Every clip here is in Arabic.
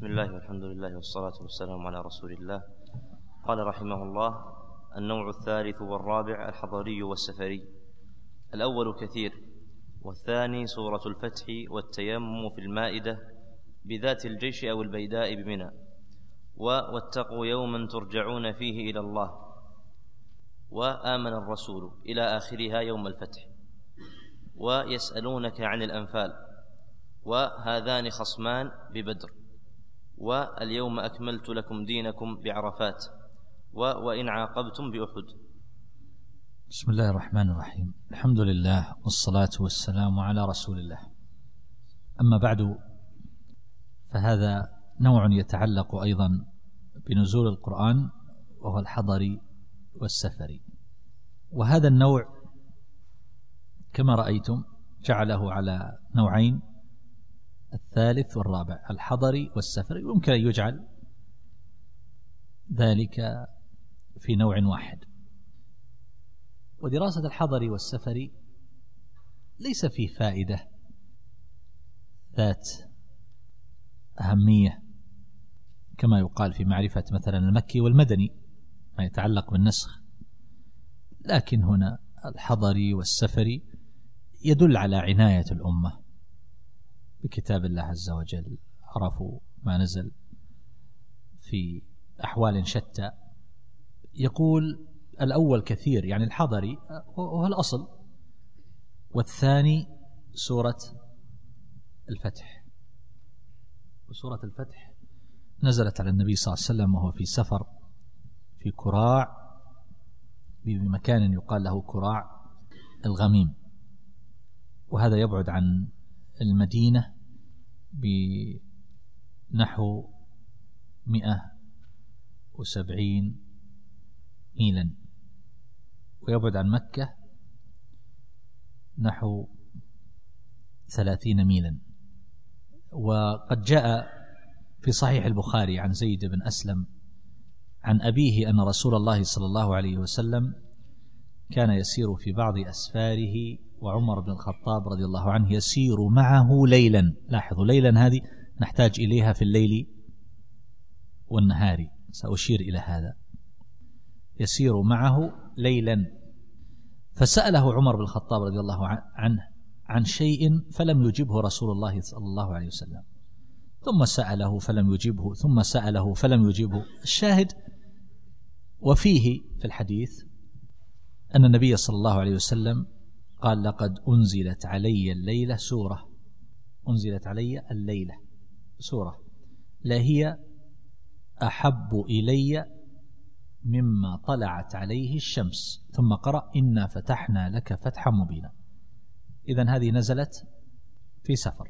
بسم الله والحمد لله والصلاة والسلام على رسول الله. قال رحمه الله: النوع الثالث والرابع الحضري والسفري. الأول كثير، والثاني سورة الفتح والتيمم في المائدة بذات الجيش أو البيداء بمنى، واتقوا يوما ترجعون فيه إلى الله، وآمن الرسول إلى آخرها يوم الفتح، ويسألونك عن الأنفال، وهذان خصمان ببدر، واليوم أكملت لكم دينكم بعرفات، وإن عاقبتم بأحد. بسم الله الرحمن الرحيم. الحمد لله والصلاة والسلام على رسول الله. أما بعد، فهذا نوع يتعلق أيضا بنزول القرآن، وهو الحضري والسفري. وهذا النوع كما رأيتم جعله على نوعين، الثالث والرابع، الحضري والسفري، يمكن أن يجعل ذلك في نوع واحد. ودراسة الحضري والسفري ليس فيه فائدة ذات أهمية كما يقال في معرفة مثلا المكي والمدني ما يتعلق بالنسخ، لكن هنا الحضري والسفري يدل على عناية الأمة بكتاب الله عز وجل، عرفوا ما نزل في أحوال شتى. يقول الأول كثير، يعني الحضري هو الأصل، والثاني سورة الفتح. وسورة الفتح نزلت على النبي صلى الله عليه وسلم وهو في سفر في كراع، بمكان يقال له كراع الغميم، وهذا يبعد عن المدينة بنحو 170 ميلا، ويبعد عن مكة نحو 30 ميلا. وقد جاء في صحيح البخاري عن زيد بن أسلم عن أبيه أن رسول الله صلى الله عليه وسلم كان يسير في بعض أسفاره، وعمر بن الخطاب رضي الله عنه يسير معه ليلا. لاحظوا، ليلا هذه نحتاج إليها في الليل والنهار، سأشير إلى هذا. يسير معه ليلا، فسأله عمر بن الخطاب رضي الله عنه عن شيء فلم يجبه رسول الله صلى الله عليه وسلم، ثم سأله فلم يجبه، ثم سأله فلم يجبه. الشاهد وفيه في الحديث أن النبي صلى الله عليه وسلم قال: لقد أنزلت علي الليلة سورة، أنزلت علي الليلة سورة لهي أحب إلي مما طلعت عليه الشمس، ثم قرأ: إنا فتحنا لك فتحا مبينا. إذن هذه نزلت في سفر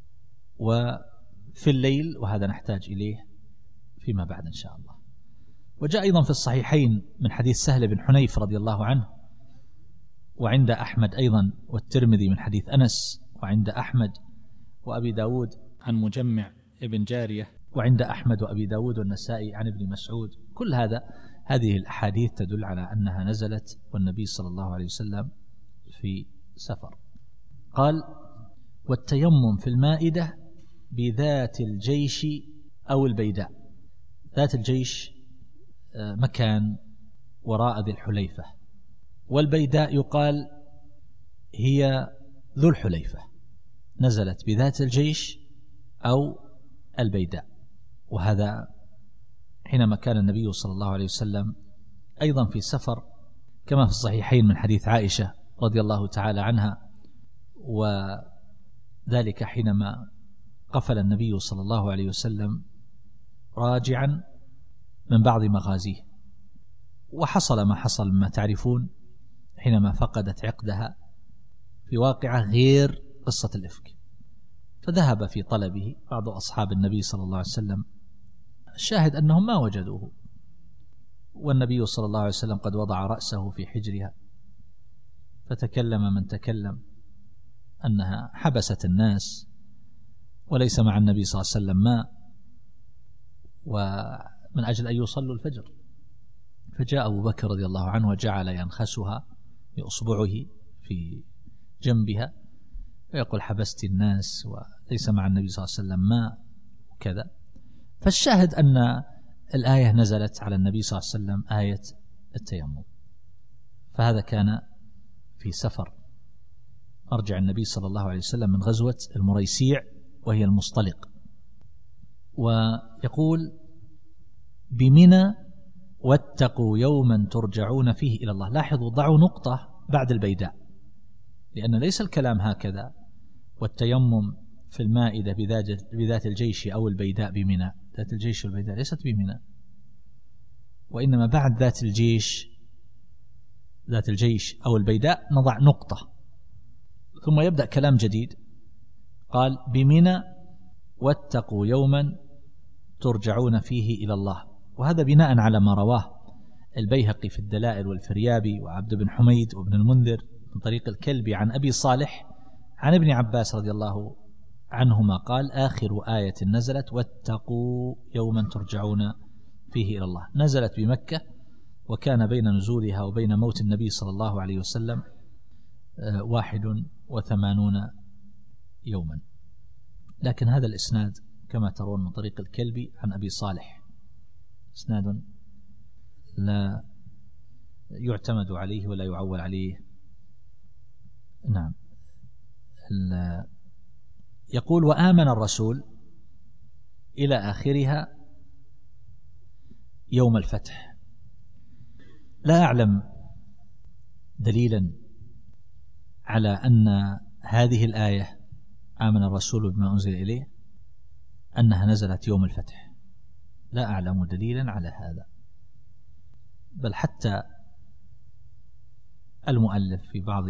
وفي الليل، وهذا نحتاج إليه فيما بعد إن شاء الله. وجاء أيضا في الصحيحين من حديث سهل بن حنيف رضي الله عنه، وعند أحمد أيضا والترمذي من حديث أنس، وعند أحمد وأبي داود عن مجمع ابن جارية، وعند أحمد وأبي داود والنسائي عن ابن مسعود. كل هذه الأحاديث تدل على أنها نزلت والنبي صلى الله عليه وسلم في سفر. قال: والتيمم في المائدة بذات الجيش أو البيداء. ذات الجيش مكان وراء ذي الحليفة، والبيداء يقال هي ذو الحليفة. نزلت بذات الجيش أو البيداء، وهذا حينما كان النبي صلى الله عليه وسلم أيضا في سفر، كما في الصحيحين من حديث عائشة رضي الله تعالى عنها، وذلك حينما قفل النبي صلى الله عليه وسلم راجعا من بعض مغازيه، وحصل ما حصل مما تعرفون حينما فقدت عقدها في واقعة غير قصة الإفك، فذهب في طلبه بعض أصحاب النبي صلى الله عليه وسلم. الشاهد أنهم ما وجدوه، والنبي صلى الله عليه وسلم قد وضع رأسه في حجرها، فتكلم من تكلم أنها حبست الناس وليس مع النبي صلى الله عليه وسلم ماء، ومن أجل أن يصلوا الفجر. فجاء أبو بكر رضي الله عنه وجعل ينخسها بأصبعه في جنبها ويقول: حبست الناس وليس مع النبي صلى الله عليه وسلم ماء وكذا. فالشاهد أن الآية نزلت على النبي صلى الله عليه وسلم آية التيمم، فهذا كان في سفر. أرجع النبي صلى الله عليه وسلم من غزوة المريسيع وهي المصطلق، ويقول بمنى واتقوا يوما ترجعون فيه إلى الله. لاحظوا، ضعوا نقطة بعد البيداء، لأن ليس الكلام هكذا والتيمم في المائدة بذات الجيش أو البيداء بمنى. ذات الجيش والبيداء ليست بمنى، وإنما بعد ذات الجيش أو البيداء نضع نقطة، ثم يبدأ كلام جديد. قال بمنى واتقوا يوما ترجعون فيه إلى الله، وهذا بناء على ما رواه البيهقي في الدلائل والفريابي وعبد بن حميد وابن المنذر من طريق الكلبي عن أبي صالح عن ابن عباس رضي الله عنهما قال آخر آية نزلت واتقوا يوما ترجعون فيه إلى الله، نزلت بمكة، وكان بين نزولها وبين موت النبي صلى الله عليه وسلم 81 يوما. لكن هذا الإسناد كما ترون من طريق الكلبي عن أبي صالح إسناد لا يعتمد عليه ولا يعول عليه. نعم. يقول وآمن الرسول إلى آخرها يوم الفتح. لا أعلم دليلا على أن هذه الآية آمن الرسول بما أنزل إليه أنها نزلت يوم الفتح، لا أعلم دليلا على هذا، بل حتى المؤلف في بعض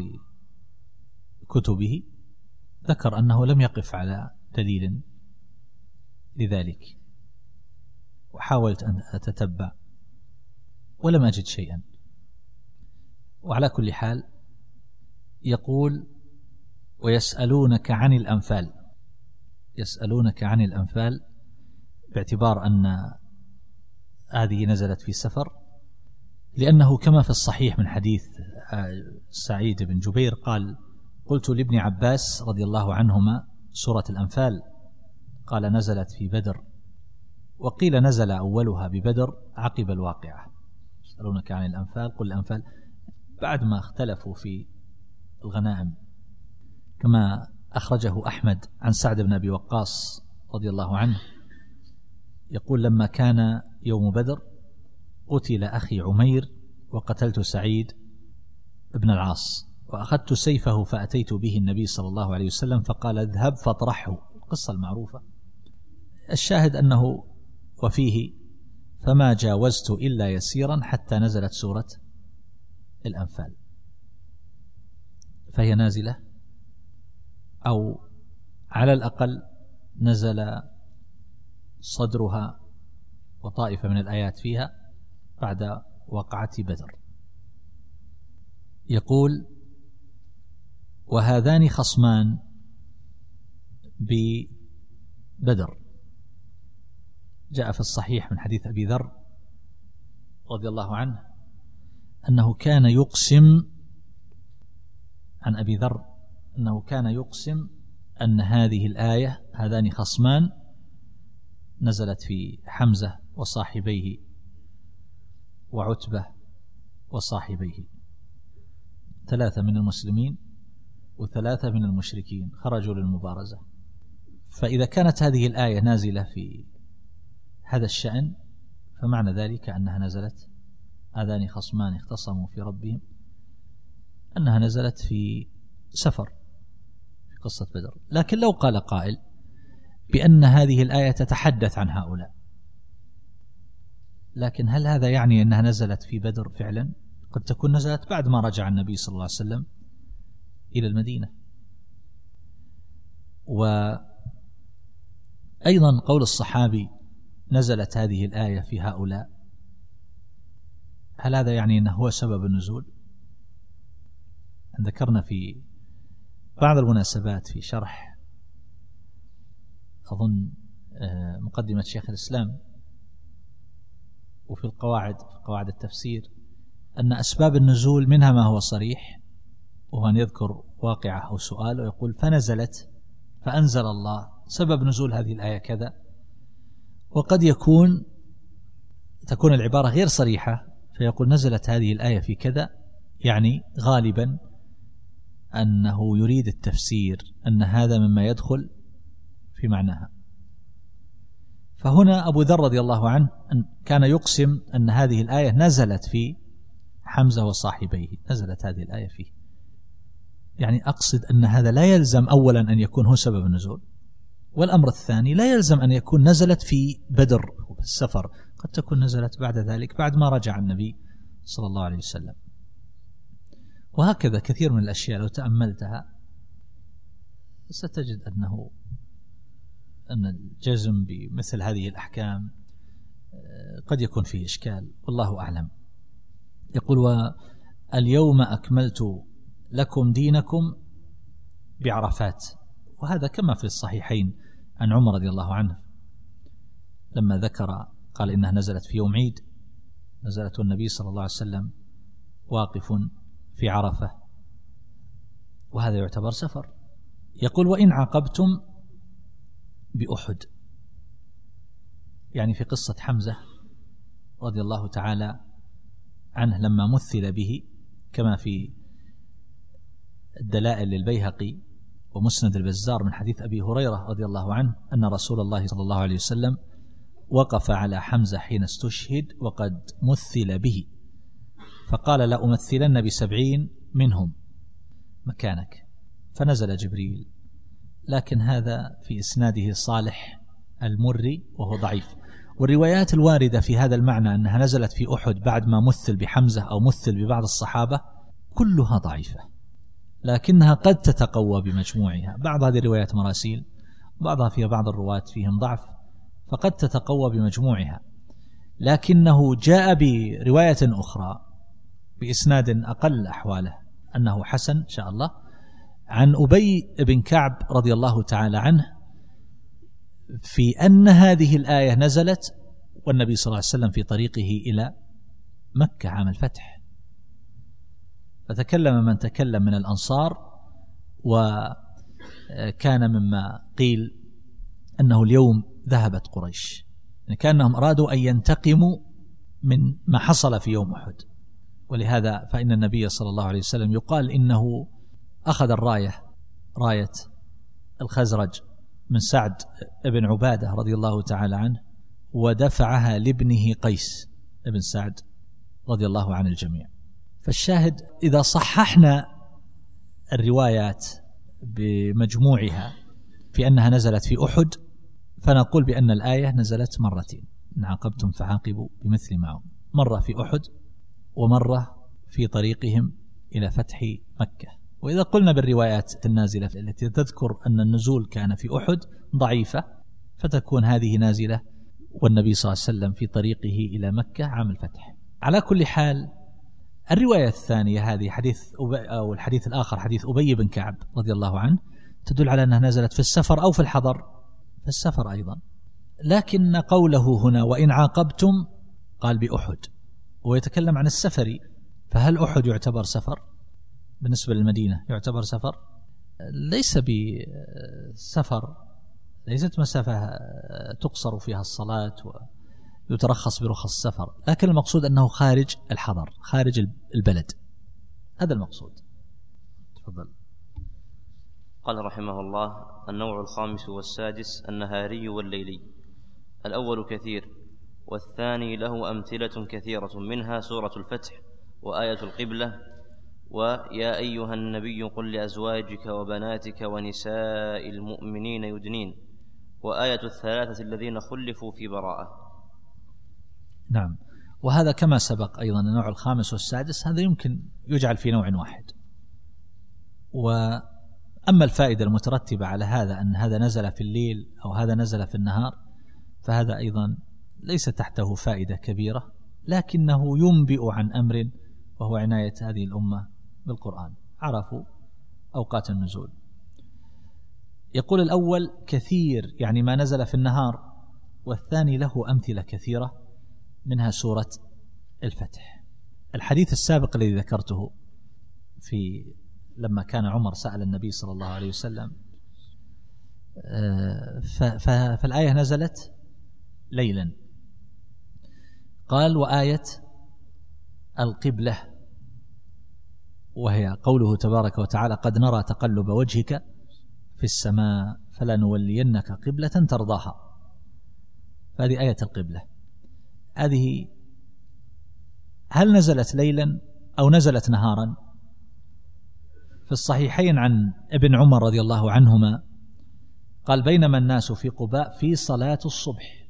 كتبه ذكر أنه لم يقف على دليل لذلك، وحاولت أن أتتبع ولم أجد شيئا. وعلى كل حال يقول ويسألونك عن الأنفال، يسألونك عن الأنفال باعتبار أن هذه نزلت في سفر، لأنه كما في الصحيح من حديث سعيد بن جبير قال قلت لابن عباس رضي الله عنهما سورة الأنفال، قال نزلت في بدر، وقيل نزل أولها ببدر عقب الواقعة. يسألونك عن الأنفال قل الأنفال بعد ما اختلفوا في الغنائم، كما أخرجه أحمد عن سعد بن أبي وقاص رضي الله عنه يقول لما كان يوم بدر قتل أخي عمير وقتلت سعيد بن العاص، وأخذت سيفه فأتيت به النبي صلى الله عليه وسلم فقال اذهب فاطرحه، القصة المعروفة. الشاهد أنه وفيه فما جاوزت إلا يسيرا حتى نزلت سورة الأنفال، فهي نازلة أو على الأقل نزل صدرها وطائفة من الآيات فيها بعد وقعة بدر. يقول وهذان خصمان ببدر، جاء في الصحيح من حديث أبي ذر رضي الله عنه أنه كان يقسم عن أبي ذر أنه كان يقسم أن هذه الآية هذان خصمان نزلت في حمزة وصاحبيه وعتبة وصاحبيه، 3 من المسلمين و3 من المشركين خرجوا للمبارزة. فإذا كانت هذه الآية نازلة في هذا الشأن فمعنى ذلك أنها نزلت هذان خصمان اختصموا في ربهم، أنها نزلت في سفر في قصة بدر. لكن لو قال قائل بأن هذه الآية تتحدث عن هؤلاء، لكن هل هذا يعني أنها نزلت في بدر فعلا؟ قد تكون نزلت بعد ما رجع النبي صلى الله عليه وسلم إلى المدينة. وأيضا قول الصحابي نزلت هذه الآية في هؤلاء، هل هذا يعني أنه هو سبب النزول؟ ذكرنا في بعض المناسبات في شرح أظن مقدمة شيخ الإسلام وفي قواعد التفسير أن أسباب النزول منها ما هو صريح، وهو أن يذكر واقعة أو سؤال ويقول فنزلت فأنزل الله سبب نزول هذه الآية كذا، وقد تكون العبارة غير صريحة فيقول نزلت هذه الآية في كذا، يعني غالبا أنه يريد التفسير أن هذا مما يدخل في معناها. فهنا أبو ذر رضي الله عنه كان يقسم أن هذه الآية نزلت في حمزة وصاحبيه، نزلت هذه الآية فيه. يعني أقصد أن هذا لا يلزم أولا أن يكون هو سبب النزول، والأمر الثاني لا يلزم أن يكون نزلت في بدر وفي السفر، قد تكون نزلت بعد ذلك بعد ما رجع النبي صلى الله عليه وسلم. وهكذا كثير من الأشياء لو تأملتها ستجد أن الجزم بمثل هذه الأحكام قد يكون فيه إشكال، والله أعلم. يقول واليوم أكملت لكم دينكم بعرفات، وهذا كما في الصحيحين عن عمر رضي الله عنه لما ذكر قال إنها نزلت في يوم عيد، نزلت النبي صلى الله عليه وسلم واقف في عرفة، وهذا يعتبر سفر. يقول وإن عاقبتم بأحد، يعني في قصة حمزة رضي الله تعالى عنه لما مثل به كما في الدلائل للبيهقي ومسند البزار من حديث أبي هريرة رضي الله عنه أن رسول الله صلى الله عليه وسلم وقف على حمزة حين استشهد وقد مثل به فقال لأمثلن ب70 منهم مكانك، فنزل جبريل، لكن هذا في إسناده صالح المري وهو ضعيف. والروايات الواردة في هذا المعنى أنها نزلت في أحد بعد ما مثل بحمزة أو مثل ببعض الصحابة كلها ضعيفة، لكنها قد تتقوى بمجموعها. بعض هذه الروايات مراسيل، بعضها فيها بعض الرواة فيهم ضعف، فقد تتقوى بمجموعها. لكنه جاء برواية أخرى بإسناد أقل أحواله أنه حسن إن شاء الله عن أبي بن كعب رضي الله تعالى عنه في أن هذه الآية نزلت والنبي صلى الله عليه وسلم في طريقه إلى مكة عام الفتح، فتكلم من تكلم من الأنصار، وكان مما قيل أنه اليوم ذهبت قريش، يعني كأنهم أرادوا أن ينتقموا من ما حصل في يوم أحد. ولهذا فإن النبي صلى الله عليه وسلم يقال إنه أخذ راية الخزرج من سعد بن عبادة رضي الله تعالى عنه ودفعها لابنه قيس بن سعد رضي الله عن الجميع. فالشاهد إذا صححنا الروايات بمجموعها في أنها نزلت في أحد فنقول بأن الآية نزلت مرتين، إن عاقبتم فعاقبوا بمثل ما، مرة في أحد ومرة في طريقهم إلى فتح مكة. وإذا قلنا بالروايات النازلة التي تذكر أن النزول كان في أحد ضعيفة فتكون هذه نازلة والنبي صلى الله عليه وسلم في طريقه إلى مكة عام الفتح. على كل حال الرواية الثانية هذه أو الحديث الآخر حديث أبي بن كعب رضي الله عنه تدل على أنها نزلت في السفر أو في الحضر، في السفر أيضا. لكن قوله هنا وإن عاقبتم قال بأحد ويتكلم عن السفر، فهل أحد يعتبر سفر؟ بالنسبة للمدينة يعتبر سفر؟ ليس بسفر، ليست مسافة تقصر فيها الصلاة ويترخص برخص السفر، لكن المقصود أنه خارج الحضر، خارج البلد، هذا المقصود. تفضل. قال رحمه الله: النوع الخامس والسادس النهاري والليلي. الأول كثير، والثاني له أمثلة كثيرة، منها سورة الفتح وآية القبلة ويا أيها النبي قل لأزواجك وبناتك ونساء المؤمنين يدنين، وآية الثلاثة الذين خلفوا في براءة. نعم، وهذا كما سبق أيضا النوع الخامس والسادس هذا يمكن يجعل في نوع واحد. وأما الفائدة المترتبة على هذا أن هذا نزل في الليل أو هذا نزل في النهار فهذا أيضا ليس تحته فائدة كبيرة، لكنه ينبئ عن أمر وهو عناية هذه الأمة بالقرآن، عرفوا أوقات النزول. يقول الأول كثير يعني ما نزل في النهار، والثاني له أمثلة كثيرة منها سورة الفتح. الحديث السابق الذي ذكرته في لما كان عمر سأل النبي صلى الله عليه وسلم فالآية نزلت ليلا. قال وآية القبلة، وهي قوله تبارك وتعالى قد نرى تقلب وجهك في السماء فلنولينك قبلة ترضاها. فهذه آية القبلة. هذه هل نزلت ليلا أو نزلت نهارا؟ في الصحيحين عن ابن عمر رضي الله عنهما قال بينما الناس في قباء في صلاة الصبح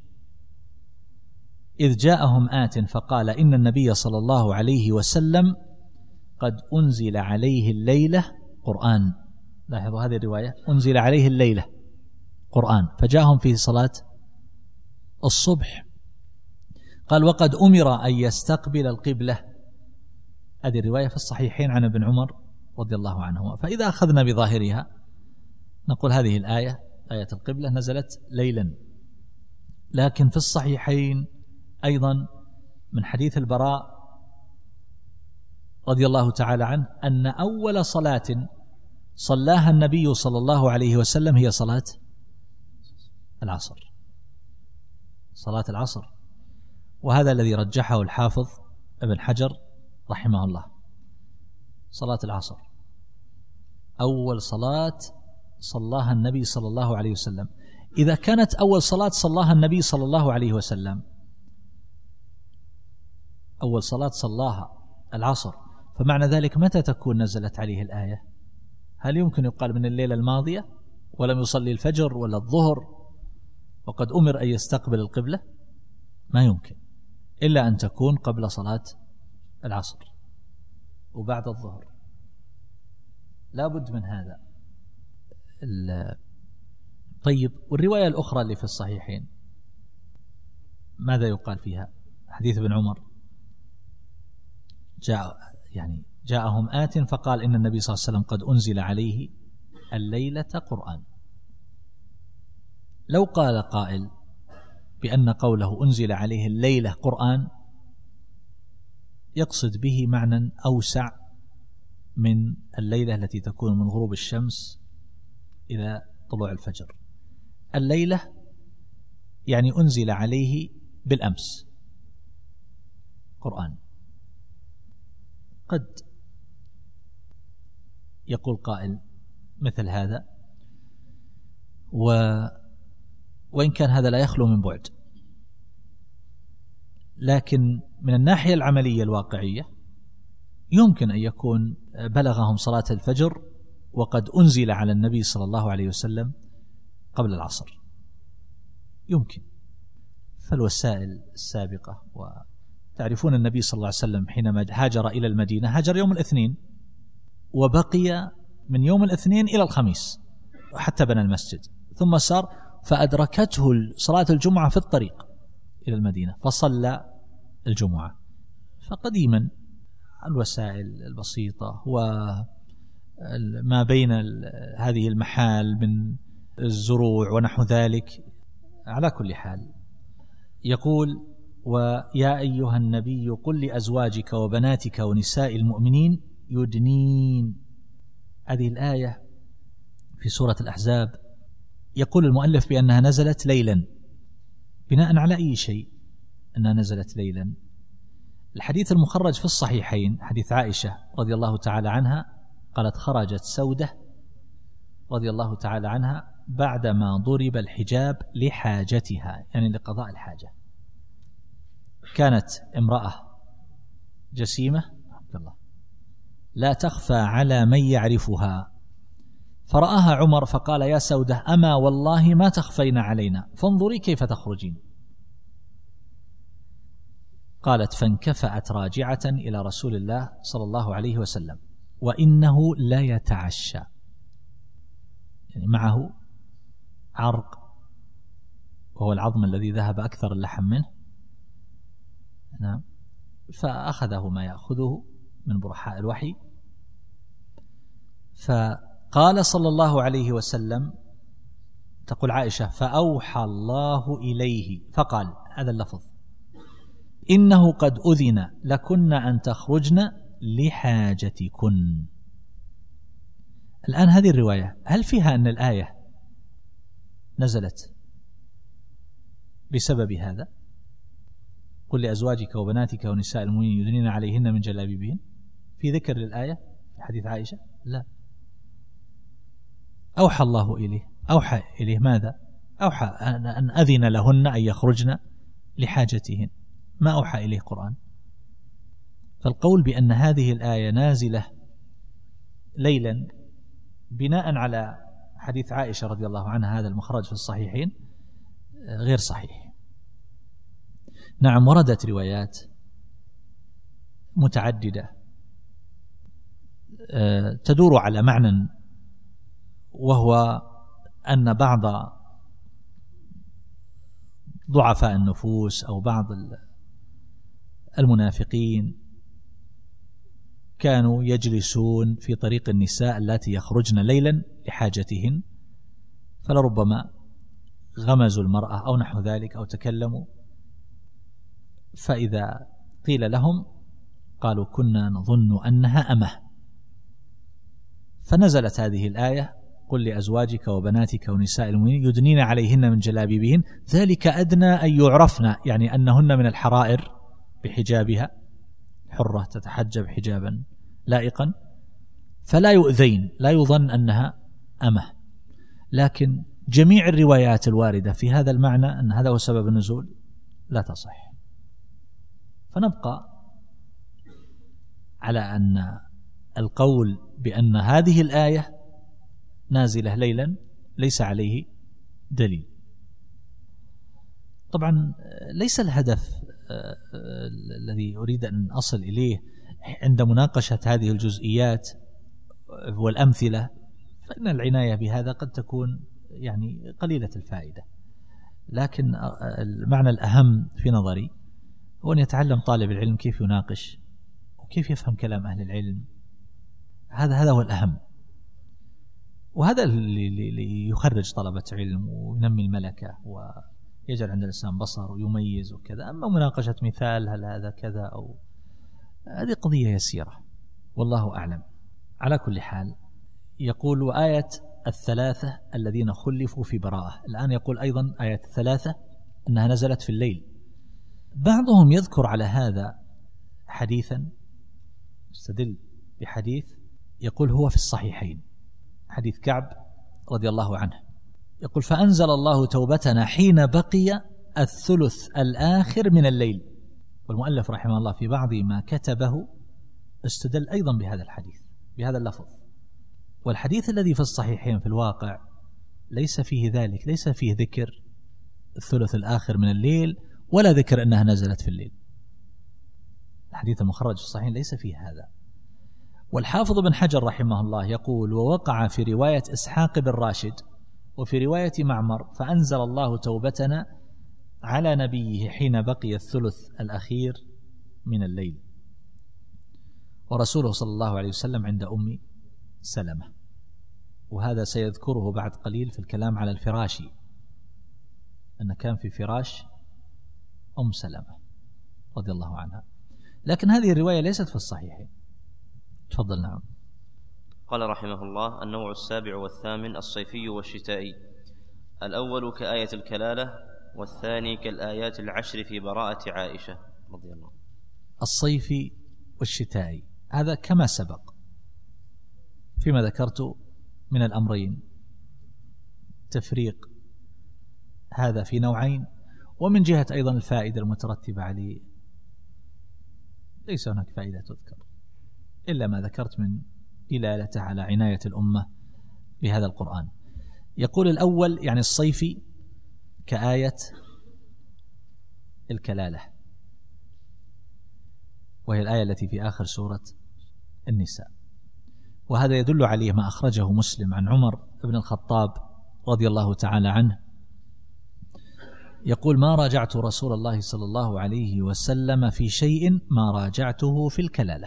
إذ جاءهم آت فقال إن النبي صلى الله عليه وسلم قد أنزل عليه الليلة قرآن. لاحظوا هذه الرواية، أنزل عليه الليلة قرآن، فجاءهم في صلاة الصبح. قال وقد أمر أن يستقبل القبلة. هذه الرواية في الصحيحين عن ابن عمر رضي الله عنهما. فإذا أخذنا بظاهرها نقول هذه الآية آية القبلة نزلت ليلا. لكن في الصحيحين أيضا من حديث البراء رضي الله تعالى عنه أن أول صلاة صلاها النبي صلى الله عليه وسلم هي صلاة العصر، صلاة العصر. وهذا الذي رجحه الحافظ ابن حجر رحمه الله، صلاة العصر أول صلاة صلاها النبي صلى الله عليه وسلم. إذا كانت أول صلاة صلاها النبي صلى الله عليه وسلم أول صلاة صلاها العصر، فمعنى ذلك متى تكون نزلت عليه الآية؟ هل يمكن يقال من الليلة الماضية ولم يصلي الفجر ولا الظهر وقد أمر أن يستقبل القبلة؟ ما يمكن، إلا أن تكون قبل صلاة العصر وبعد الظهر، لا بد من هذا. طيب، والرواية الأخرى اللي في الصحيحين ماذا يقال فيها؟ حديث ابن عمر جاءهم آت فقال إن النبي صلى الله عليه وسلم قد أنزل عليه الليلة قرآن. لو قال قائل بأن قوله أنزل عليه الليلة قرآن يقصد به معنى أوسع من الليلة التي تكون من غروب الشمس إلى طلوع الفجر. الليلة يعني أنزل عليه بالأمس قرآن. قد يقول قائل مثل هذا، وإن كان هذا لا يخلو من بعد، لكن من الناحية العملية الواقعية يمكن أن يكون بلغهم صلاة الفجر وقد أنزل على النبي صلى الله عليه وسلم قبل العصر، يمكن. فالوسائل السابقة، وتعرفون النبي صلى الله عليه وسلم حينما هاجر إلى المدينة هاجر يوم الاثنين، وبقي من يوم الاثنين إلى الخميس حتى بنى المسجد، ثم سار فأدركته صلاة الجمعة في الطريق إلى المدينة فصلى الجمعة. فقديما الوسائل البسيطة وما بين هذه المحال من الزروع ونحو ذلك. على كل حال يقول ويا أيها النبي قل لأزواجك وبناتك ونساء المؤمنين يدنين. هذه الآية في سورة الأحزاب يقول المؤلف بأنها نزلت ليلا. بناء على أي شيء أنها نزلت ليلا؟ الحديث المخرج في الصحيحين حديث عائشة رضي الله تعالى عنها قالت خرجت سودة رضي الله تعالى عنها بعدما ضرب الحجاب لحاجتها، يعني لقضاء الحاجة. كانت امرأة جسيمة لا تخفى على من يعرفها، فرآها عمر فقال يا سودة أما والله ما تخفين علينا فانظري كيف تخرجين. قالت فانكفأت راجعة إلى رسول الله صلى الله عليه وسلم وإنه لا يتعشى، يعني معه عرق وهو العظم الذي ذهب أكثر اللحم منه، نعم، فأخذه ما يأخذه من برحاء الوحي. فقال صلى الله عليه وسلم، تقول عائشة فأوحى الله إليه فقال، هذا اللفظ، إنه قد أذن لكن أن تخرجن لحاجتكن. الآن هذه الرواية هل فيها أن الآية نزلت بسبب هذا. قل لأزواجك وبناتك ونساء المؤمنين يدنين عليهن من جلابيبهن، في ذكر للآية في حديث عائشة؟ لا. أوحى الله إليه، أوحى إليه ماذا؟ أوحى أن أذن لهن أن يخرجن لحاجتهن، ما أوحى إليه قرآن. فالقول بأن هذه الآية نازلة ليلا بناء على حديث عائشة رضي الله عنها هذا المخرج في الصحيحين غير صحيح. نعم وردت روايات متعددة تدور على معنى، وهو أن بعض ضعفاء النفوس أو بعض المنافقين كانوا يجلسون في طريق النساء التي يخرجن ليلا لحاجتهن، فلربما غمزوا المرأة أو نحو ذلك أو تكلموا، فإذا قيل لهم قالوا كنا نظن أنها أمه، فنزلت هذه الآية قل لأزواجك وبناتك ونساء المؤمنين يدنين عليهن من جلابيبهن ذلك أدنى أن يعرفن، يعني أنهن من الحرائر بحجابها، حرة تتحجب حجابا لائقا، فلا يؤذين، لا يظن أنها أمه. لكن جميع الروايات الواردة في هذا المعنى أن هذا هو سبب النزول لا تصح. فنبقى على أن القول بأن هذه الآية نازلة ليلا ليس عليه دليل. طبعا ليس الهدف الذي أريد أن أصل إليه عند مناقشة هذه الجزئيات والأمثلة، فإن العناية بهذا قد تكون يعني قليلة الفائدة، لكن المعنى الأهم في نظري هو أن يتعلم طالب العلم كيف يناقش وكيف يفهم كلام أهل العلم. هذا هو الأهم، وهذا اللي يخرج طلبة علم وينمي الملكة ويجعل عند الإنسان بصر ويميز وكذا. أما مناقشة مثال هل هذا كذا أو هذه قضية يسيرة والله أعلم. على كل حال يقول وآية الثلاثة الذين خلفوا في براءة، الآن يقول أيضا آية الثلاثة أنها نزلت في الليل. بعضهم يذكر على هذا حديثا، استدل بحديث يقول هو في الصحيحين، حديث كعب رضي الله عنه، يقول فأنزل الله توبتنا حين بقي الثلث الآخر من الليل. والمؤلف رحمه الله في بعض ما كتبه استدل أيضا بهذا الحديث بهذا اللفظ، والحديث الذي في الصحيحين في الواقع ليس فيه ذلك، ليس فيه ذكر الثلث الآخر من الليل ولا ذكر أنها نزلت في الليل. الحديث المخرج في الصحيحين ليس فيه هذا. والحافظ بن حجر رحمه الله يقول ووقع في رواية إسحاق بن راشد وفي رواية معمر فأنزل الله توبتنا على نبيه حين بقي الثلث الأخير من الليل، ورسوله صلى الله عليه وسلم عند أم سلمة. وهذا سيذكره بعد قليل في الكلام على الفراشي، أن كان في فراش أم سلمة رضي الله عنها، لكن هذه الرواية ليست في الصحيحين. تفضل. نعم. قال رحمه الله النوع السابع والثامن الصيفي والشتائي. الأول كآية الكلالة، والثاني كالآيات العشر في براءة عائشة رضي الله. الصيفي والشتائي هذا كما سبق فيما ذكرت من الأمرين، تفريق هذا في نوعين، ومن جهة أيضا الفائدة المترتبة عليه ليس هناك فائدة تذكر إلا ما ذكرت من دلالته على عناية الأمة بهذا القرآن. يقول الأول يعني الصيفي كآية الكلالة، وهي الآية التي في آخر سورة النساء، وهذا يدل عليه ما أخرجه مسلم عن عمر بن الخطاب رضي الله تعالى عنه يقول ما راجعت رسول الله صلى الله عليه وسلم في شيء ما راجعته في الكلالة.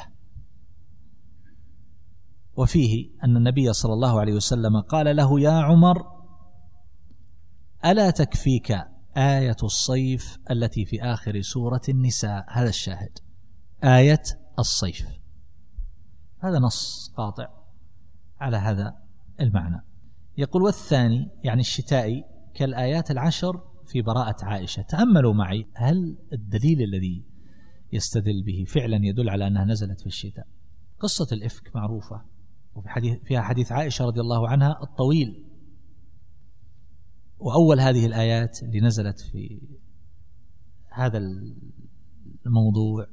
وفيه أن النبي صلى الله عليه وسلم قال له يا عمر ألا تكفيك آية الصيف التي في آخر سورة النساء؟ هذا الشاهد، آية الصيف، هذا نص قاطع على هذا المعنى. يقول والثاني يعني الشتائي كالآيات العشر في براءة عائشة. تأملوا معي، هل الدليل الذي يستدل به فعلا يدل على أنها نزلت في الشتاء؟ قصة الإفك معروفة، وفيها حديث عائشة رضي الله عنها الطويل، وأول هذه الآيات اللي نزلت في هذا الموضوع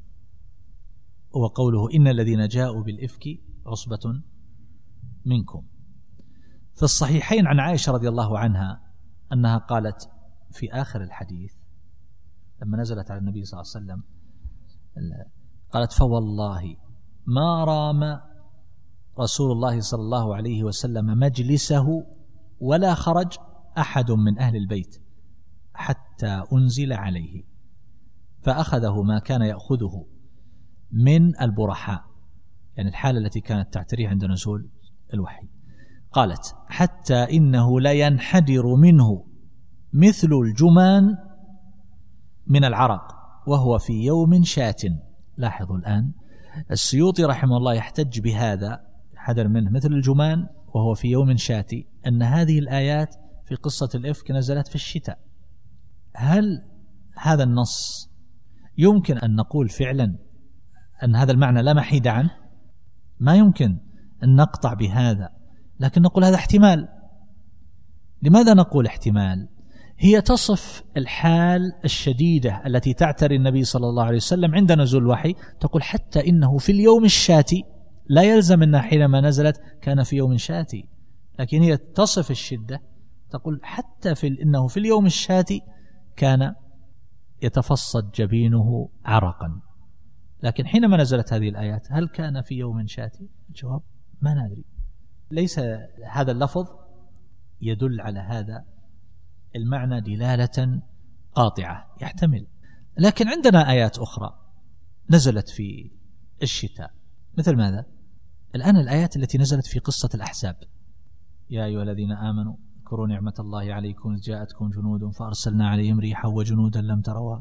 هو قوله إن الذين جاءوا بالإفك عصبة منكم. في الصحيحين عن عائشة رضي الله عنها أنها قالت في آخر الحديث لما نزلت على النبي صلى الله عليه وسلم، قالت فوالله ما رام رسول الله صلى الله عليه وسلم مجلسه ولا خرج أحد من أهل البيت حتى أنزل عليه، فأخذه ما كان يأخذه من البرحاء، يعني الحالة التي كانت تعتريه عند نزول الوحي. قالت حتى إنه لا ينحدر منه مثل الجمان من العرق وهو في يوم شات. لاحظوا الآن السيوطي رحمه الله يحتج بهذا، حذر منه مثل الجمان وهو في يوم شاتي، أن هذه الآيات في قصة الإفك نزلت في الشتاء. هل هذا النص يمكن أن نقول فعلا أن هذا المعنى لا محيد عنه؟ ما يمكن أن نقطع بهذا، لكن نقول هذا احتمال. لماذا نقول احتمال؟ هي تصف الحال الشديدة التي تعتري النبي صلى الله عليه وسلم عند نزول الوحي، تقول حتى إنه في اليوم الشاتي، لا يلزم أنها حينما نزلت كان في يوم شاتي، لكن هي تصف الشدة، تقول حتى إنه في اليوم الشاتي كان يتفصد جبينه عرقا. لكن حينما نزلت هذه الآيات هل كان في يوم شاتي؟ الجواب ما ندري. ليس هذا اللفظ يدل على هذا المعنى دلالة قاطعة، يحتمل. لكن عندنا آيات أخرى نزلت في الشتاء، مثل ماذا؟ الآن الآيات التي نزلت في قصة الأحزاب، يا أيها الذين آمنوا اذكروا نعمة الله عليكم إذ جاءتكم جنود فأرسلنا عليهم ريحا وجنودا لم تروها.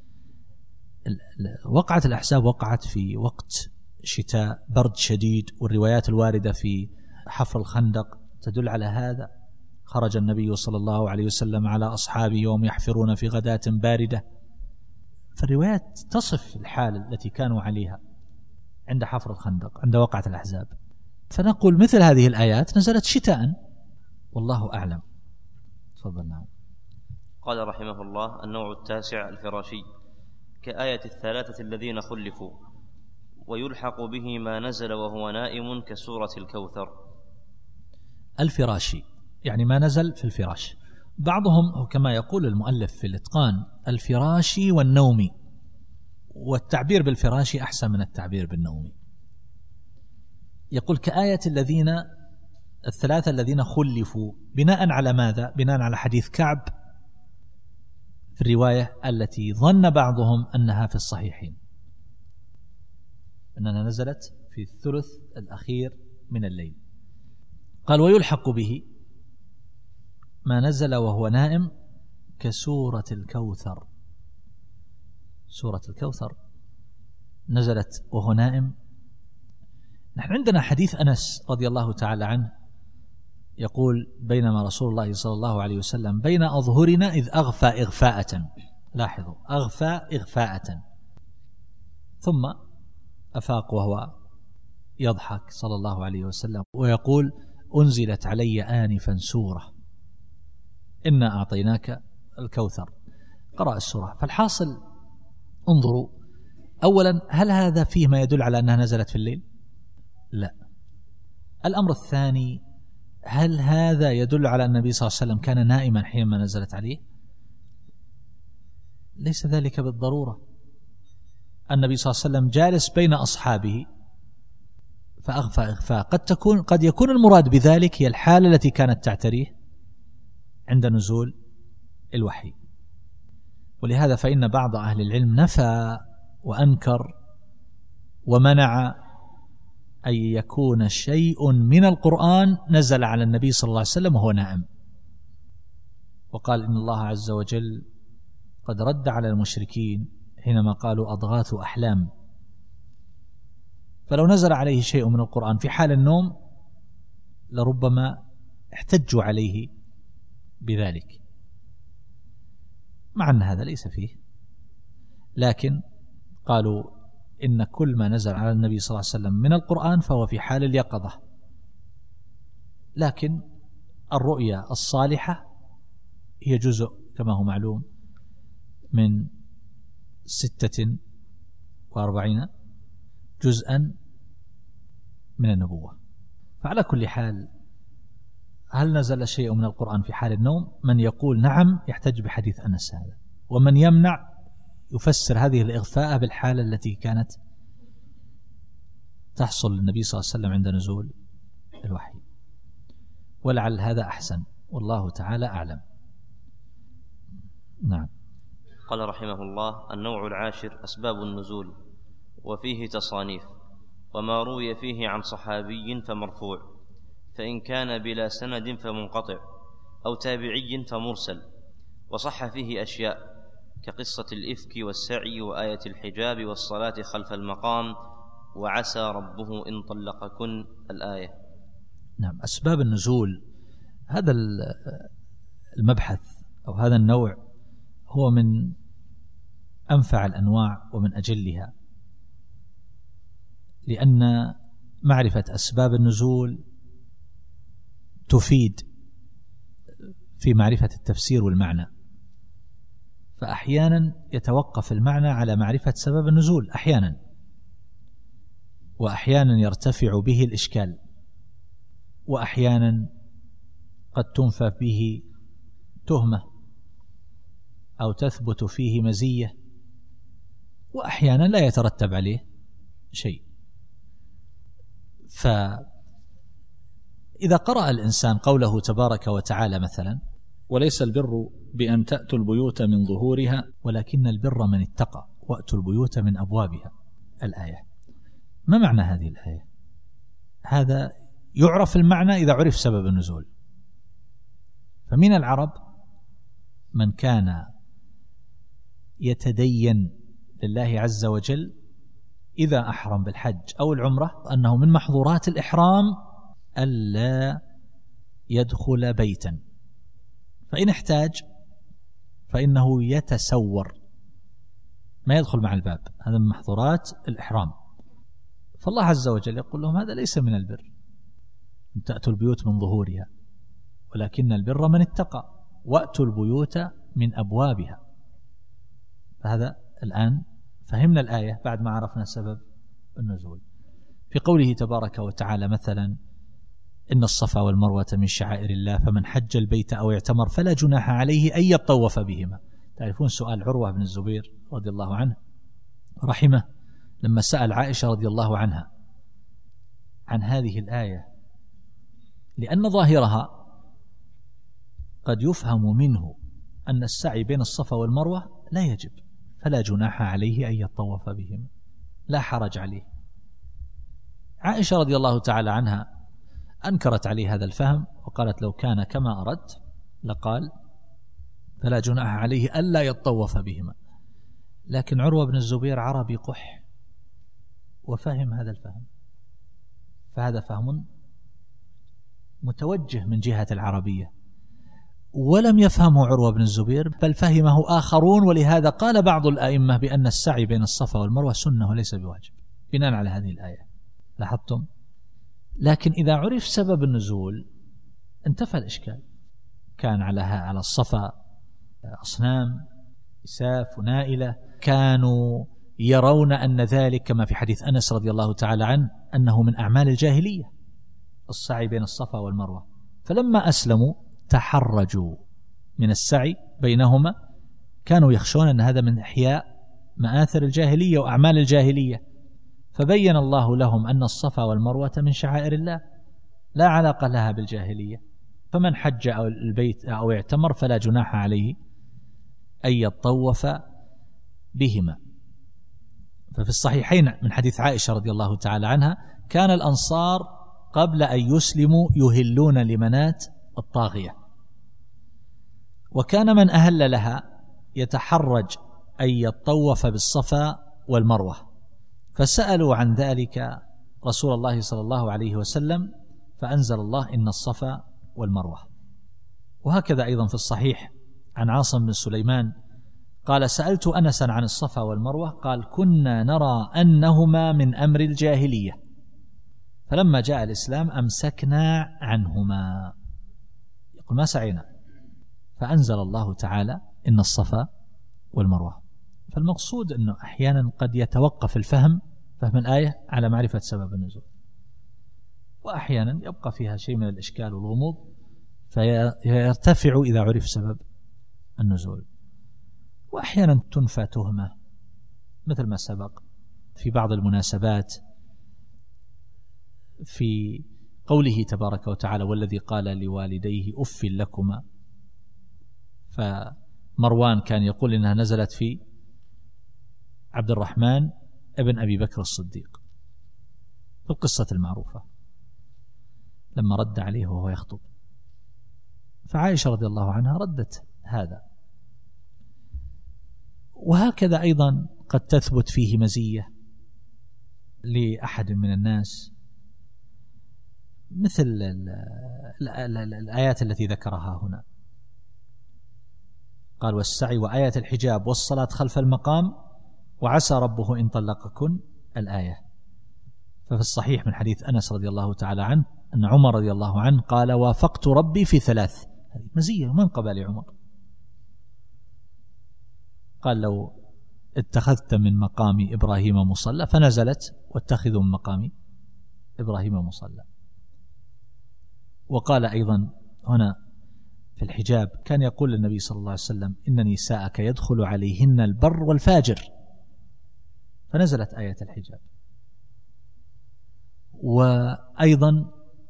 وقعت الأحزاب وقعت في وقت شتاء، برد شديد، والروايات الواردة في حفر الخندق تدل على هذا. خرج النبي صلى الله عليه وسلم على أصحابه يوم يحفرون في غداة باردة، فالروايات تصف الحال التي كانوا عليها عند حفر الخندق عند وقعة الأحزاب. فنقول مثل هذه الآيات نزلت شتاء، والله أعلم. تفضلنا. قال رحمه الله: النوع التاسع الفراشي، كآية الثلاثة الذين خلفوا، ويلحق به ما نزل وهو نائم كسورة الكوثر. الفراشي يعني ما نزل في الفراش. بعضهم كما يقول المؤلف في الإتقان الفراشي والنومي، والتعبير بالفراشي أحسن من التعبير بالنومي. يقول كآية الثلاثة الذين خلفوا، بناء على ماذا؟ بناء على حديث كعب في الرواية التي ظن بعضهم أنها في الصحيحين، أنها نزلت في الثلث الأخير من الليل. قال ويلحق به ما نزل وهو نائم كسورة الكوثر. سورة الكوثر نزلت وهو نائم. نحن عندنا حديث أنس رضي الله تعالى عنه يقول بينما رسول الله صلى الله عليه وسلم بين أظهرنا إذ أغفى إغفاءة. لاحظوا، أغفى إغفاءة، ثم أفاق وهو يضحك صلى الله عليه وسلم ويقول أنزلت علي آنفا سورة إنا أعطيناك الكوثر. قرأ السورة. فالحاصل انظروا، أولا هل هذا فيه ما يدل على أنها نزلت في الليل؟ لا. الأمر الثاني، هل هذا يدل على أن النبي صلى الله عليه وسلم كان نائما حينما نزلت عليه؟ ليس ذلك بالضرورة. النبي صلى الله عليه وسلم جالس بين أصحابه فأغفى إغفاء، قد يكون المراد بذلك هي الحالة التي كانت تعتريه عند نزول الوحي. ولهذا فإن بعض أهل العلم نفى وأنكر ومنع أن يكون شيء من القرآن نزل على النبي صلى الله عليه وسلم وهو نائم، وقال إن الله عز وجل قد رد على المشركين حينما قالوا أضغاث أحلام. فلو نزل عليه شيء من القرآن في حال النوم لربما احتجوا عليه بذلك. مع أن هذا ليس فيه، لكن قالوا إن كل ما نزل على النبي صلى الله عليه وسلم من القرآن فهو في حال اليقظة، لكن الرؤيا الصالحة هي جزء كما هو معلوم من 46 جزءا من النبوة. فعلى كل حال هل نزل شيء من القرآن في حال النوم؟ من يقول نعم يحتج بحديث أنس هذا، ومن يمنع يفسر هذه الإغفاء بالحالة التي كانت تحصل للنبي صلى الله عليه وسلم عند نزول الوحي، ولعل هذا أحسن والله تعالى أعلم. نعم. قال رحمه الله: النوع العاشر أسباب النزول، وفيه تصانيف، وما روي فيه عن صحابي فمرفوع، فإن كان بلا سند فمنقطع، أو تابعي فمرسل، وصح فيه أشياء كقصة الإفك والسعي وآية الحجاب والصلاة خلف المقام وعسى ربه إن طلقكن الآية. نعم. أسباب النزول، هذا المبحث أو هذا النوع هو من أنفع الأنواع ومن أجلها، لأن معرفة أسباب النزول تفيد في معرفة التفسير والمعنى، فأحيانا يتوقف المعنى على معرفة سبب النزول أحيانا، وأحيانا يرتفع به الإشكال، وأحيانا قد تنفى به تهمة أو تثبت فيه مزية، وأحيانا لا يترتب عليه شيء. فإذا قرأ الإنسان قوله تبارك وتعالى مثلا: وليس البر بأن تأتوا البيوت من ظهورها ولكن البر من اتقى وأتوا البيوت من أبوابها، الآية، ما معنى هذه الآية؟ هذا يعرف المعنى إذا عرف سبب النزول. فمن العرب من كان يتدين لله عز وجل إذا أحرم بالحج أو العمرة أنه من محظورات الإحرام ألا يدخل بيتا، فإن احتاج فإنه يتسور، ما يدخل مع الباب، هذا من محظورات الإحرام. فالله عز وجل يقول لهم هذا ليس من البر أن تأتوا البيوت من ظهورها ولكن البر من اتقى وأتوا البيوت من أبوابها. فهذا الآن فهمنا الآية بعد ما عرفنا سبب النزول. في قوله تبارك وتعالى مثلا: إن الصفا والمروة من شعائر الله فمن حج البيت أو اعتمر فلا جناح عليه أن يطوف بهما. تعرفون سؤال عروة بن الزبير رضي الله عنه رحمه لما سأل عائشة رضي الله عنها عن هذه الآية، لأن ظاهرها قد يفهم منه أن السعي بين الصفا والمروة لا يجب، فلا جناح عليه أن يطوف بهما، لا حرج عليه. عائشة رضي الله تعالى عنها أنكرت عليه هذا الفهم وقالت: لو كان كما أردت لقال فلا جناح عليه ألا يطوف بهما. لكن عروة بن الزبير عربي قح وفهم هذا الفهم، فهذا فهم متوجه من جهة العربية، ولم يفهمه عروة بن الزبير بل فهمه آخرون، ولهذا قال بعض الأئمة بأن السعي بين الصفا والمروة سنة وليس بواجب بناء على هذه الآية. لاحظتم؟ لكن إذا عرف سبب النزول انتفى الإشكال. كان على الصفا أصنام إساف ونائلة، كانوا يرون أن ذلك كما في حديث أنس رضي الله تعالى عنه أنه من أعمال الجاهلية السعي بين الصفا والمروة، فلما أسلموا تحرجوا من السعي بينهما، كانوا يخشون أن هذا من إحياء مآثر الجاهلية وأعمال الجاهلية، فبين الله لهم أن الصفا والمروة من شعائر الله لا علاقة لها بالجاهلية، فمن حج أو البيت أو اعتمر فلا جناح عليه أن يطوف بهما. ففي الصحيحين من حديث عائشة رضي الله تعالى عنها: كان الأنصار قبل أن يسلموا يهلون لمنات الطاغية، وكان من أهل لها يتحرج أن يطوف بالصفا والمروة، فسألوا عن ذلك رسول الله صلى الله عليه وسلم فأنزل الله: إن الصفا والمروة. وهكذا أيضا في الصحيح عن عاصم بن سليمان قال سألت أنسا عن الصفا والمروة قال كنا نرى أنهما من أمر الجاهلية فلما جاء الإسلام أمسكنا عنهما، يقول ما سعينا، فأنزل الله تعالى إن الصفا والمروة. فالمقصود أنه أحيانا قد يتوقف فهم الآية على معرفة سبب النزول، وأحيانا يبقى فيها شيء من الإشكال والغموض فيرتفع إذا عرف سبب النزول، وأحيانا تنفى تهمة مثل ما سبق في بعض المناسبات في قوله تبارك وتعالى والذي قال لوالديه أف لكما، فمروان كان يقول إنها نزلت في عبد الرحمن ابن أبي بكر الصديق في القصة المعروفة لما رد عليه وهو يخطب، فعائشة رضي الله عنها ردت هذا. وهكذا أيضا قد تثبت فيه مزية لأحد من الناس مثل الآيات التي ذكرها هنا، قال والسعي وآية الحجاب والصلاة خلف المقام وعسى ربه إن طلقكن الآية. ففي الصحيح من حديث أنس رضي الله تعالى عنه أن عمر رضي الله عنه قال وافقت ربي في 3، مزية ومنقبة لعمر، قال لو اتخذت من مقام إبراهيم مصلى فنزلت واتخذوا من مقام إبراهيم مصلى. وقال أيضا هنا في الحجاب كان يقول للنبي صلى الله عليه وسلم إن نساءك يدخل عليهن البر والفاجر، فنزلت آية الحجاب. وأيضا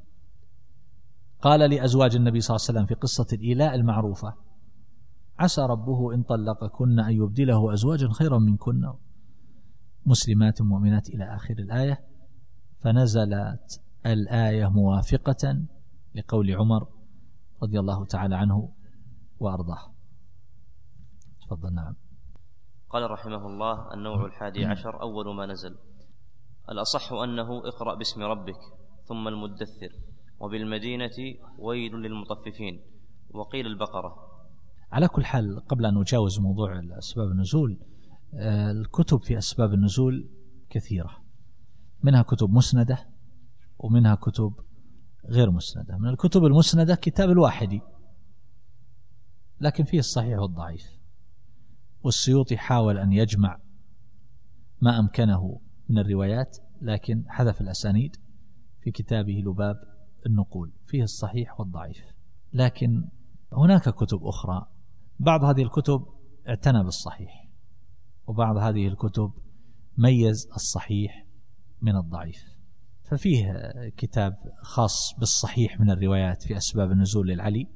قال لأزواج النبي صلى الله عليه وسلم في قصة الإيلاء المعروفة عسى ربه إن طلقكن أن يبدله أزواجا خيرا منكن مسلمات مؤمنات إلى آخر الآية، فنزلت الآية موافقة لقول عمر رضي الله تعالى عنه وأرضاه. تفضل. نعم. قال رحمه الله النوع 11 أول ما نزل. الأصح أنه اقرأ باسم ربك ثم المدثر، وبالمدينة ويل للمطففين، وقيل البقرة. على كل حال قبل أن نجاوز موضوع أسباب النزول، الكتب في أسباب النزول كثيرة، منها كتب مسندة ومنها كتب غير مسندة. من الكتب المسندة كتاب الواحدي لكن فيه الصحيح والضعيف، والسيوطي حاول أن يجمع ما أمكنه من الروايات لكن حذف الأسانيد في كتابه لباب النقول، فيه الصحيح والضعيف. لكن هناك كتب أخرى بعض هذه الكتب اعتنى بالصحيح، وبعض هذه الكتب ميز الصحيح من الضعيف. ففيه كتاب خاص بالصحيح من الروايات في أسباب النزول للعلي،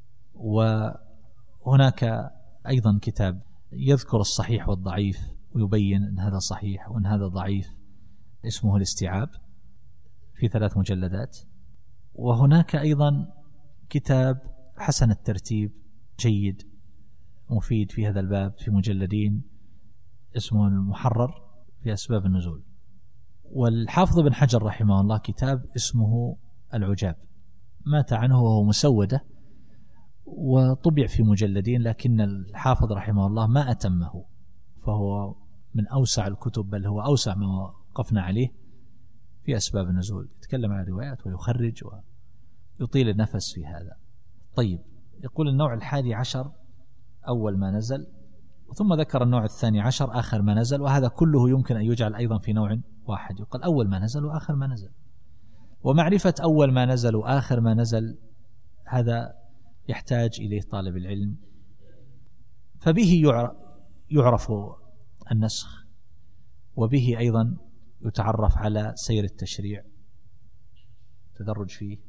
وهناك أيضا كتاب يذكر الصحيح والضعيف ويبين أن هذا صحيح وأن هذا ضعيف، اسمه الاستيعاب في 3 مجلدات. وهناك أيضا كتاب حسن الترتيب جيد مفيد في هذا الباب في مجلدين اسمه المحرر في أسباب النزول. والحافظ بن حجر رحمه الله كتاب اسمه العجاب، مات عنه وهو مسودة وطبع في مجلدين، لكن الحافظ رحمه الله ما أتمه، فهو من أوسع الكتب، بل هو أوسع ما وقفنا عليه في أسباب النزول، يتكلم عن الروايات ويخرج ويطيل النفس في هذا. طيب، يقول النوع 11 أول ما نزل، ثم ذكر النوع 12 آخر ما نزل، وهذا كله يمكن أن يجعل أيضا في نوع واحد، يقال أول ما نزل وآخر ما نزل. ومعرفة أول ما نزل وآخر ما نزل هذا يحتاج إليه طالب العلم، فبه يعرف النسخ، وبه أيضا يتعرف على سير التشريع تدرج فيه،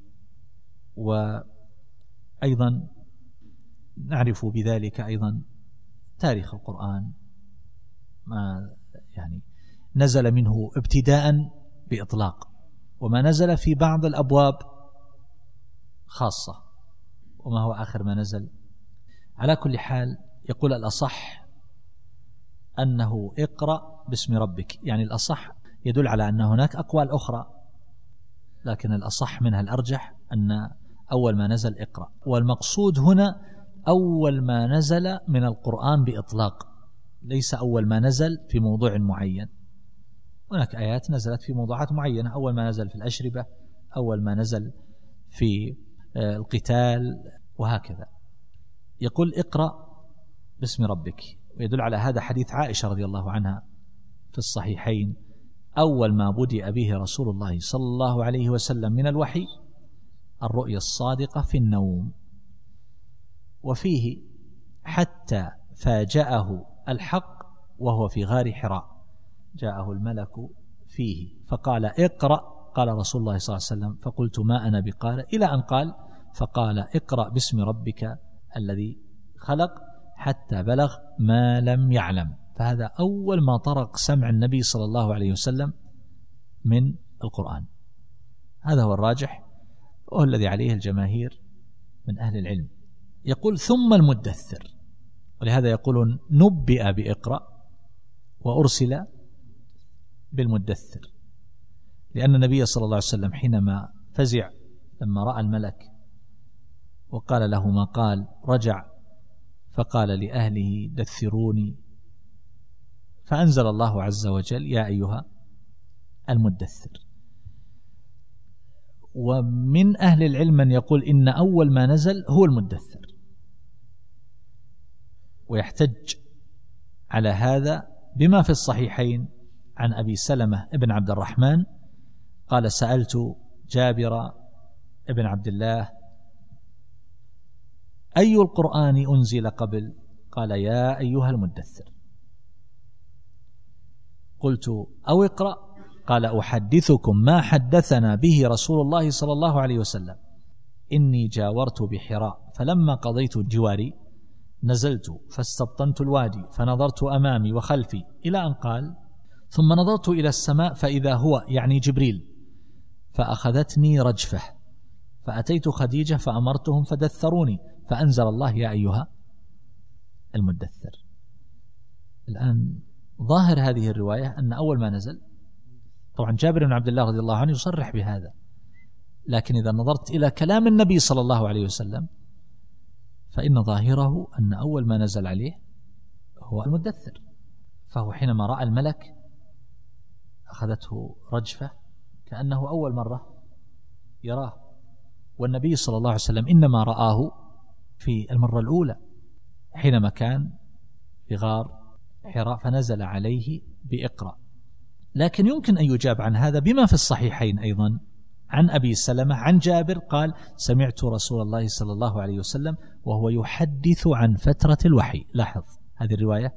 وأيضا نعرف بذلك أيضا تاريخ القرآن، ما يعني نزل منه ابتداء بإطلاق، وما نزل في بعض الأبواب خاصة، وما هو آخر ما نزل. على كل حال يقول الأصح أنه اقرأ باسم ربك، يعني الأصح يدل على أن هناك أقوال أخرى، لكن الأصح منها الأرجح أن أول ما نزل اقرأ، والمقصود هنا أول ما نزل من القرآن بإطلاق، ليس أول ما نزل في موضوع معين. هناك آيات نزلت في موضوعات معينة، أول ما نزل في الأشربة، أول ما نزل في القتال، وهكذا. يقول اقرأ باسم ربك، ويدل على هذا حديث عائشة رضي الله عنها في الصحيحين: أول ما بدأ به رسول الله صلى الله عليه وسلم من الوحي الرؤيا الصادقة في النوم، وفيه حتى فاجأه الحق وهو في غار حراء، جاءه الملك فيه فقال اقرأ، قال رسول الله صلى الله عليه وسلم فقلت ما أنا بقارئ، إلى أن قال فقال اقرأ باسم ربك الذي خلق، حتى بلغ ما لم يعلم. فهذا أول ما طرق سمع النبي صلى الله عليه وسلم من القرآن. هذا هو الراجح وهو الذي عليه الجماهير من أهل العلم. يقول ثم المدثر، ولهذا يقولون نبئ بإقرأ وأرسل بالمدثر، لأن النبي صلى الله عليه وسلم حينما فزع لما رأى الملك وقال له ما قال، رجع فقال لأهله دثروني، فأنزل الله عز وجل يا أيها المدثر. ومن أهل العلم من يقول إن أول ما نزل هو المدثر، ويحتج على هذا بما في الصحيحين عن أبي سلمة ابن عبد الرحمن قال سألت جابر ابن عبد الله أي القرآن أنزل قبل؟ قال يا أيها المدثر. قلت أو اقرأ؟ قال أحدثكم ما حدثنا به رسول الله صلى الله عليه وسلم، إني جاورت بحراء فلما قضيت جواري نزلت فاستبطنت الوادي فنظرت أمامي وخلفي، إلى أن قال ثم نظرت إلى السماء فإذا هو يعني جبريل، فأخذتني رجفة فأتيت خديجة فأمرتهم فدثروني، فأنزل الله يا أيها المدثر. الآن ظاهر هذه الرواية أن أول ما نزل، طبعا جابر بن عبد الله رضي الله عنه يصرح بهذا، لكن إذا نظرت إلى كلام النبي صلى الله عليه وسلم فإن ظاهره أن أول ما نزل عليه هو المدثر. فهو حينما رأى الملك أخذته رجفة كأنه أول مرة يراه، والنبي صلى الله عليه وسلم إنما رآه في المرة الأولى حينما كان في غار حراء فنزل عليه بإقرأ. لكن يمكن أن يجاب عن هذا بما في الصحيحين أيضا عن أبي سلمة عن جابر قال سمعت رسول الله صلى الله عليه وسلم وهو يحدث عن فترة الوحي. لاحظ هذه الرواية،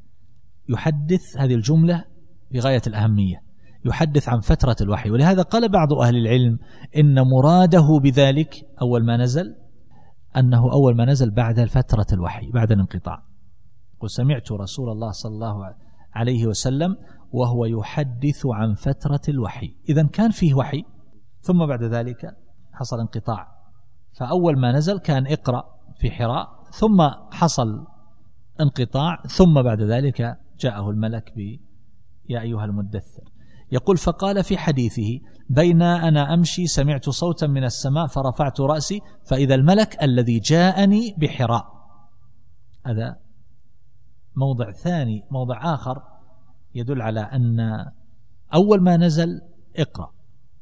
يحدث، هذه الجملة بغاية الأهمية، يحدث عن فترة الوحي. ولهذا قال بعض أهل العلم إن مراده بذلك أول ما نزل أنه أول ما نزل بعد فترة الوحي، بعد الانقطاع. وسمعت رسول الله صلى الله عليه وسلم وهو يحدث عن فترة الوحي، إذن كان فيه وحي ثم بعد ذلك حصل انقطاع. فأول ما نزل كان اقرأ في حراء، ثم حصل انقطاع، ثم بعد ذلك جاءه الملك يا أيها المدثر. يقول فقال في حديثه بين أنا أمشي سمعت صوتا من السماء فرفعت رأسي فإذا الملك الذي جاءني بحراء. هذا موضع ثاني، موضع آخر يدل على أن أول ما نزل اقرأ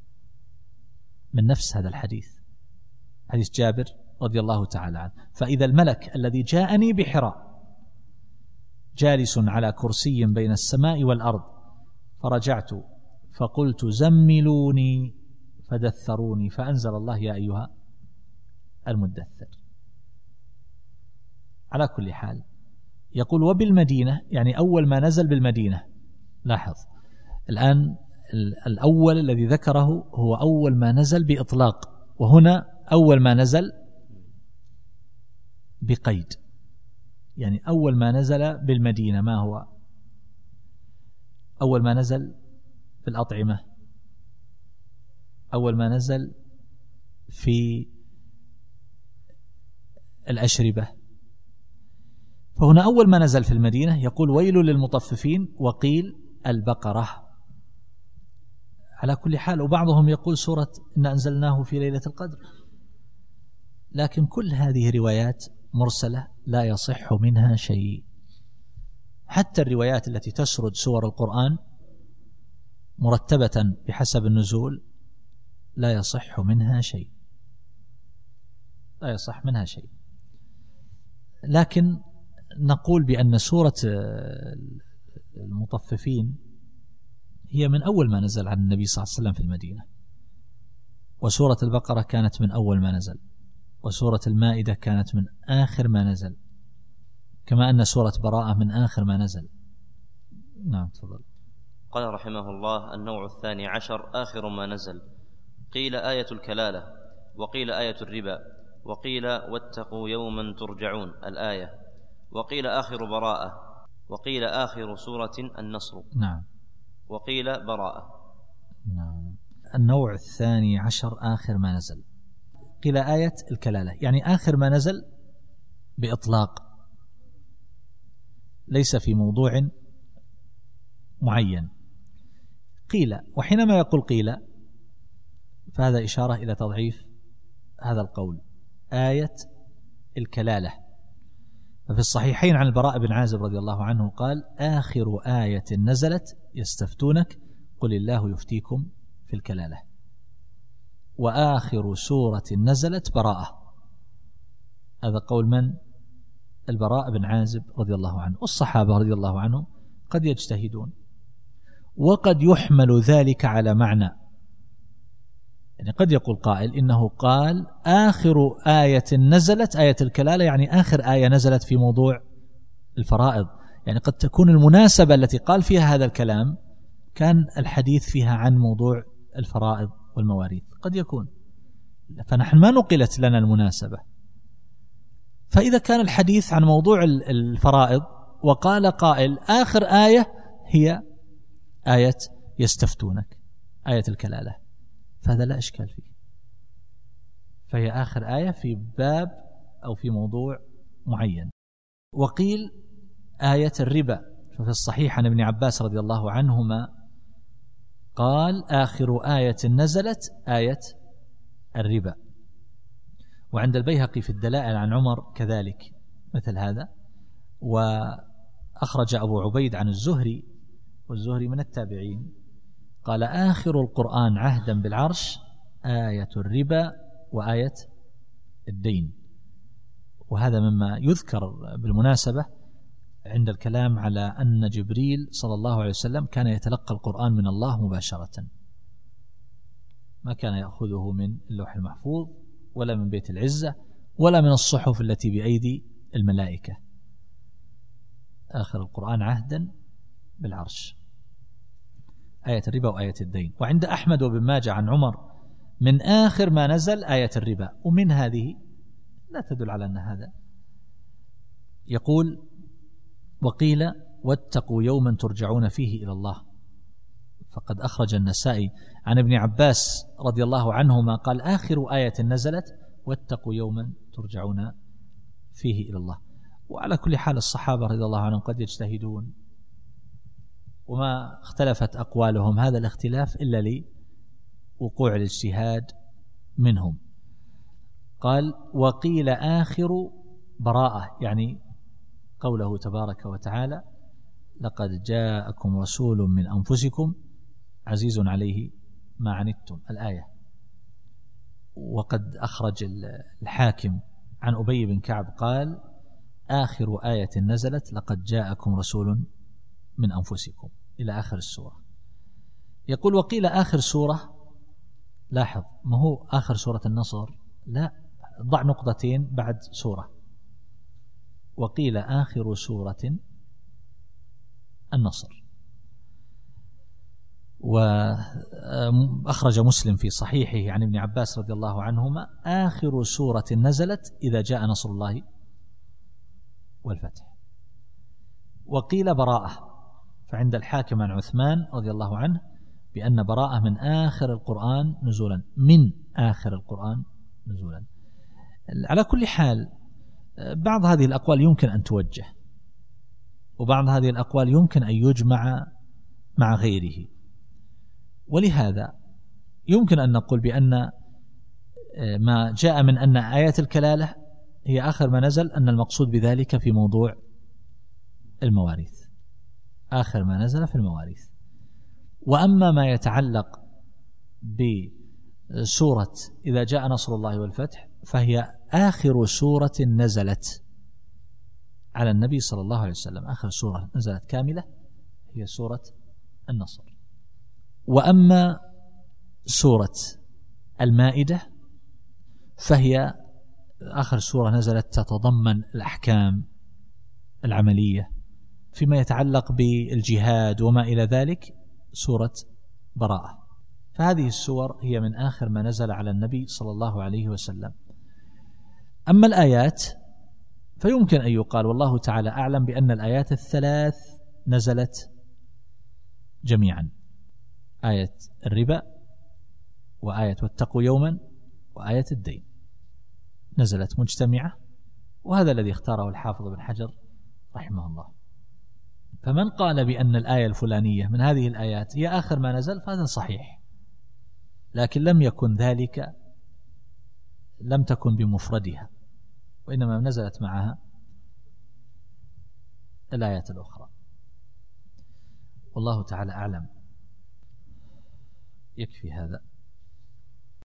من نفس هذا الحديث، حديث جابر رضي الله تعالى عنه، فإذا الملك الذي جاءني بحراء جالس على كرسي بين السماء والأرض، فرجعت فقلت زملوني فدثروني، فأنزل الله يا أيها المدثر. على كل حال يقول وبالمدينة، يعني أول ما نزل بالمدينة. لاحظ الآن الأول الذي ذكره هو أول ما نزل بإطلاق، وهنا أول ما نزل بقيد، يعني أول ما نزل بالمدينة ما هو؟ أول ما نزل في الأطعمة، أول ما نزل في الأشربة. فهنا أول ما نزل في المدينة يقول ويل للمطففين، وقيل البقرة. على كل حال، وبعضهم يقول سورة إن أنزلناه في ليلة القدر، لكن كل هذه روايات مرسلة لا يصح منها شيء. حتى الروايات التي تسرد سور القرآن مرتبة بحسب النزول لا يصح منها شيء، لا يصح منها شيء. لكن نقول بأن سورة المطففين هي من أول ما نزل عن النبي صلى الله عليه وسلم في المدينة، وسورة البقرة كانت من أول ما نزل، وسورة المائدة كانت من آخر ما نزل، كما أن سورة براءة من آخر ما نزل. نعم تفضل. قال رحمه الله: النوع 12 آخر ما نزل. قيل آية الكلالة، وقيل آية الربا، وقيل واتقوا يوما ترجعون الآية، وقيل آخر براءة، وقيل آخر سورة النصر. نعم. وقيل براءة. نعم. النوع 12 آخر ما نزل. قيل آية الكلالة، يعني آخر ما نزل بإطلاق، ليس في موضوع معين. قيل، وحينما يقول قيل فهذا إشارة إلى تضعيف هذا القول، آية الكلالة. ففي الصحيحين عن البراء بن عازب رضي الله عنه قال: آخر آية نزلت يستفتونك قل الله يفتيكم في الكلالة، وآخر سورة نزلت براءة. هذا قول من؟ البراء بن عازب رضي الله عنه. والصحابة رضي الله عنهم قد يجتهدون، وقد يحمل ذلك على معنى، يعني قد يقول قائل إنه قال آخر آية نزلت آية الكلالة، يعني آخر آية نزلت في موضوع الفرائض، يعني قد تكون المناسبة التي قال فيها هذا الكلام كان الحديث فيها عن موضوع الفرائض والمواريث، قد يكون، فنحن ما نقلت لنا المناسبة. فإذا كان الحديث عن موضوع الفرائض وقال قائل آخر آية هي آية يستفتونك، آية الكلالة، فهذا لا إشكال فيه، فهي آخر آية في باب أو في موضوع معين. وقيل آية الربا، ففي الصحيح عن ابن عباس رضي الله عنهما قال آخر آية نزلت آية الربا. وعند البيهقي في الدلائل عن عمر كذلك مثل هذا. وأخرج أبو عبيد عن الزهري، والزهري من التابعين، قال آخر القرآن عهدا بالعرش آية الربا وآية الدين. وهذا مما يذكر بالمناسبة عند الكلام على أن جبريل صلى الله عليه وسلم كان يتلقى القرآن من الله مباشرة، ما كان يأخذه من اللوح المحفوظ ولا من بيت العزة ولا من الصحف التي بأيدي الملائكة. آخر القرآن عهدا بالعرش آية الربا وآية الدين. وعند أحمد وابن ماجه عن عمر من آخر ما نزل آية الربا، ومن هذه لا تدل على أن هذا. يقول وقيل واتقوا يوما ترجعون فيه إلى الله، فقد أخرج النسائي عن ابن عباس رضي الله عنهما قال آخر آية نزلت واتقوا يوما ترجعون فيه إلى الله. وعلى كل حال الصحابة رضي الله عنهم قد يجتهدون، وما اختلفت أقوالهم هذا الاختلاف إلا لوقوع الاجتهاد منهم. قال وقيل آخر براءة، يعني قوله تبارك وتعالى لقد جاءكم رسول من أنفسكم عزيز عليه ما عنتم الآية. وقد أخرج الحاكم عن أبي بن كعب قال آخر آية نزلت لقد جاءكم رسول من أنفسكم إلى آخر السورة. يقول وقيل آخر سورة، لاحظ ما هو آخر سورة النصر، لا، ضع نقطتين بعد سورة. وقيل آخر سورة النصر. وأخرج مسلم في صحيحه عن ابن عباس رضي الله عنهما آخر سورة نزلت إذا جاء نصر الله والفتح. وقيل براءة، فعند الحاكم عن عثمان رضي الله عنه بأن براءة من آخر القرآن نزولا، من آخر القرآن نزولا. على كل حال بعض هذه الأقوال يمكن أن توجه، وبعض هذه الأقوال يمكن أن يجمع مع غيره. ولهذا يمكن أن نقول بأن ما جاء من أن آيات الكلالة هي آخر ما نزل أن المقصود بذلك في موضوع المواريث، آخر ما نزل في المواريث. وأما ما يتعلق بسورة إذا جاء نصر الله والفتح فهي آخر سورة نزلت على النبي صلى الله عليه وسلم، آخر سورة نزلت كاملة هي سورة النصر. وأما سورة المائدة فهي آخر سورة نزلت تتضمن الأحكام العملية فيما يتعلق بالجهاد وما إلى ذلك، سورة براءة. فهذه السور هي من آخر ما نزل على النبي صلى الله عليه وسلم. أما الآيات فيمكن أن يقال والله تعالى أعلم بأن الآيات الثلاث نزلت جميعا، آية الربا وآية واتقوا يوما وآية الدين نزلت مجتمعة، وهذا الذي اختاره الحافظ بن حجر رحمه الله. فمن قال بأن الآية الفلانية من هذه الآيات هي آخر ما نزل فهذا صحيح، لكن لم يكن ذلك، لم تكن بمفردها، وإنما نزلت معها الآيات الأخرى. والله تعالى أعلم. يكفي هذا.